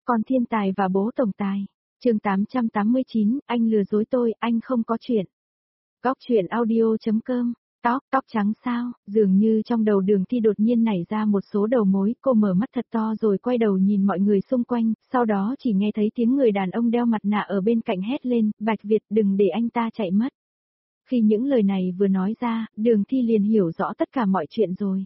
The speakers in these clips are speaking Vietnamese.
Con thiên tài và bố tổng tài. Chương 889, anh lừa dối tôi, anh không có chuyện. Góc truyện audio.com. Tóc trắng sao, dường như trong đầu Đường Thi đột nhiên nảy ra một số đầu mối, cô mở mắt thật to rồi quay đầu nhìn mọi người xung quanh, sau đó chỉ nghe thấy tiếng người đàn ông đeo mặt nạ ở bên cạnh hét lên, Bạch Việt đừng để anh ta chạy mất. Khi những lời này vừa nói ra, Đường Thi liền hiểu rõ tất cả mọi chuyện rồi.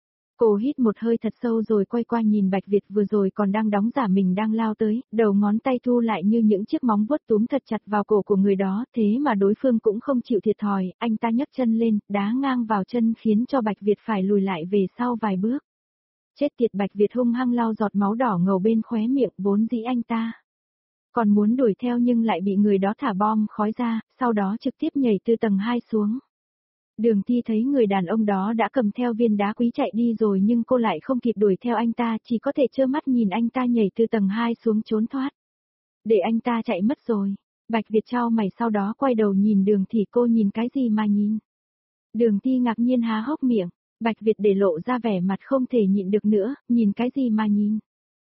Cô hít một hơi thật sâu rồi quay qua nhìn Bạch Việt vừa rồi còn đang đóng giả mình đang lao tới, đầu ngón tay thu lại như những chiếc móng vuốt túm thật chặt vào cổ của người đó, thế mà đối phương cũng không chịu thiệt thòi, anh ta nhấc chân lên, đá ngang vào chân khiến cho Bạch Việt phải lùi lại về sau vài bước. Chết tiệt, Bạch Việt hung hăng lau giọt máu đỏ ngầu bên khóe miệng, vốn dĩ anh ta còn muốn đuổi theo nhưng lại bị người đó thả bom khói ra, sau đó trực tiếp nhảy từ tầng 2 xuống. Đường Thi thấy người đàn ông đó đã cầm theo viên đá quý chạy đi rồi nhưng cô lại không kịp đuổi theo anh ta, chỉ có thể trơ mắt nhìn anh ta nhảy từ tầng 2 xuống trốn thoát. Để anh ta chạy mất rồi. Bạch Việt chau mày sau đó quay đầu nhìn Đường Thi, cô nhìn cái gì mà nhìn? Đường Thi ngạc nhiên há hốc miệng, Bạch Việt để lộ ra vẻ mặt không thể nhịn được nữa, nhìn cái gì mà nhìn?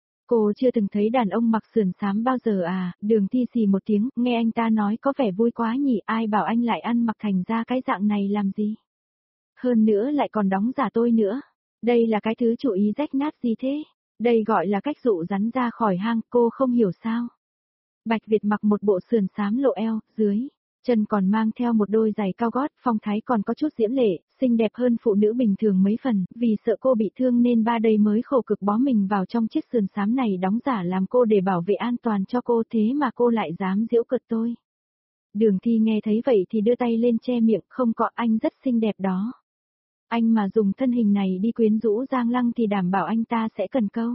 Cô chưa từng thấy đàn ông mặc sườn xám bao giờ à? Đường Thi xì một tiếng, nghe anh ta nói có vẻ vui quá nhỉ, ai bảo anh lại ăn mặc thành ra cái dạng này làm gì? Hơn nữa lại còn đóng giả tôi nữa. Đây là cái thứ chủ ý rách nát gì thế? Đây gọi là cách dụ rắn ra khỏi hang, cô không hiểu sao? Bạch Việt mặc một bộ sườn xám lộ eo, dưới chân còn mang theo một đôi giày cao gót, phong thái còn có chút diễm lệ, xinh đẹp hơn phụ nữ bình thường mấy phần, vì sợ cô bị thương nên ba đây mới khổ cực bó mình vào trong chiếc sườn xám này đóng giả làm cô để bảo vệ an toàn cho cô, thế mà cô lại dám giễu cợt tôi. Đường Thi nghe thấy vậy thì đưa tay lên che miệng, không có, anh rất xinh đẹp đó. Anh mà dùng thân hình này đi quyến rũ Giang Lăng thì đảm bảo anh ta sẽ cần câu.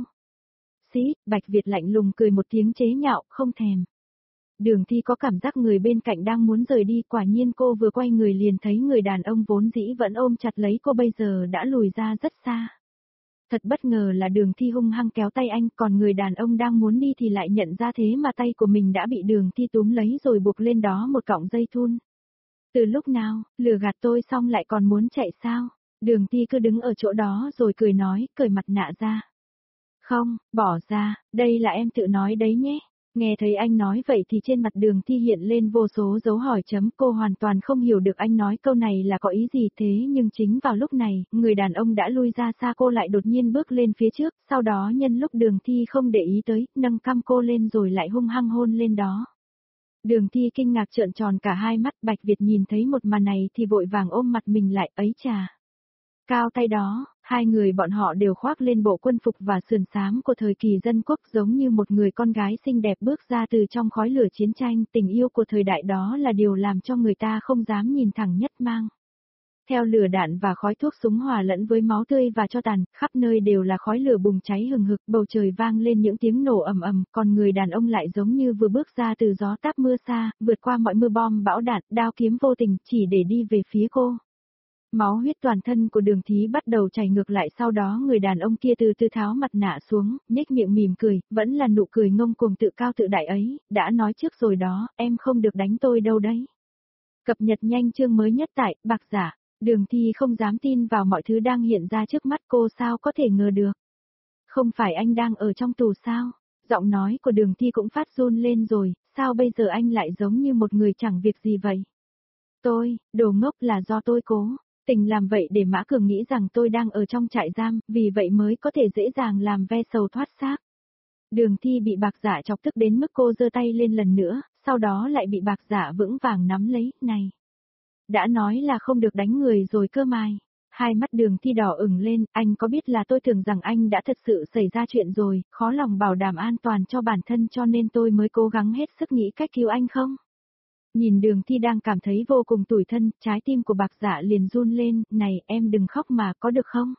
Xí, Bạch Việt lạnh lùng cười một tiếng chế nhạo, không thèm. Đường Thi có cảm giác người bên cạnh đang muốn rời đi, quả nhiên cô vừa quay người liền thấy người đàn ông vốn dĩ vẫn ôm chặt lấy cô bây giờ đã lùi ra rất xa. Thật bất ngờ là Đường Thi hung hăng kéo tay anh, còn người đàn ông đang muốn đi thì lại nhận ra thế mà tay của mình đã bị Đường Thi túm lấy rồi buộc lên đó một cọng dây thun. Từ lúc nào, lừa gạt tôi xong lại còn muốn chạy sao? Đường Thi cứ đứng ở chỗ đó rồi cười nói, cởi mặt nạ ra. Không, bỏ ra, đây là em tự nói đấy nhé. Nghe thấy anh nói vậy thì trên mặt Đường Thi hiện lên vô số dấu hỏi chấm, cô hoàn toàn không hiểu được anh nói câu này là có ý gì thế nhưng chính vào lúc này, người đàn ông đã lui ra xa cô lại đột nhiên bước lên phía trước, sau đó nhân lúc Đường Thi không để ý tới, nâng cằm cô lên rồi lại hung hăng hôn lên đó. Đường Thi kinh ngạc trợn tròn cả hai mắt, Bạch Việt nhìn thấy một màn này thì vội vàng ôm mặt mình lại, ấy chà. Cao tay đó, hai người bọn họ đều khoác lên bộ quân phục và sườn xám của thời kỳ dân quốc giống như một người con gái xinh đẹp bước ra từ trong khói lửa chiến tranh, tình yêu của thời đại đó là điều làm cho người ta không dám nhìn thẳng nhất mang. Theo lửa đạn và khói thuốc súng hòa lẫn với máu tươi và tro tàn, khắp nơi đều là khói lửa bùng cháy hừng hực, bầu trời vang lên những tiếng nổ ầm ầm, còn người đàn ông lại giống như vừa bước ra từ gió táp mưa xa, vượt qua mọi mưa bom bão đạn, đao kiếm vô tình, chỉ để đi về phía cô. Máu huyết toàn thân của Đường Thi bắt đầu chảy ngược lại, sau đó người đàn ông kia từ từ tháo mặt nạ xuống, nhếch miệng mỉm cười, vẫn là nụ cười ngông cuồng tự cao tự đại ấy, đã nói trước rồi đó, em không được đánh tôi đâu đấy. Cập nhật nhanh chương mới nhất tại Bạc Giả. Đường Thi không dám tin vào mọi thứ đang hiện ra trước mắt cô, sao có thể ngờ được. Không phải anh đang ở trong tù sao? Giọng nói của Đường Thi cũng phát run lên rồi, sao bây giờ anh lại giống như một người chẳng việc gì vậy? Đồ ngốc, là do tôi cố tình làm vậy để Mã Cường nghĩ rằng tôi đang ở trong trại giam, vì vậy mới có thể dễ dàng làm ve sầu thoát xác. Đường Thi bị Bạc Giả chọc tức đến mức cô giơ tay lên lần nữa, sau đó lại bị Bạc Giả vững vàng nắm lấy, này. Đã nói là không được đánh người rồi cơ mà. Hai mắt Đường Thi đỏ ửng lên, anh có biết là tôi tưởng rằng anh đã thật sự xảy ra chuyện rồi, khó lòng bảo đảm an toàn cho bản thân cho nên tôi mới cố gắng hết sức nghĩ cách cứu anh không? Nhìn Đường Thi đang cảm thấy vô cùng tủi thân, trái tim của Bạc Giả liền run lên, này em đừng khóc mà có được không?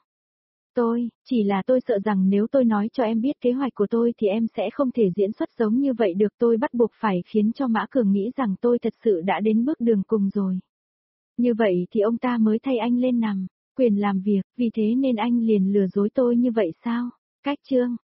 Chỉ là tôi sợ rằng nếu tôi nói cho em biết kế hoạch của tôi thì em sẽ không thể diễn xuất giống như vậy được, tôi bắt buộc phải khiến cho Mã Cường nghĩ rằng tôi thật sự đã đến bước đường cùng rồi. Như vậy thì ông ta mới thay anh lên nằm quyền làm việc, vì thế nên anh liền lừa dối tôi như vậy sao? Cách chương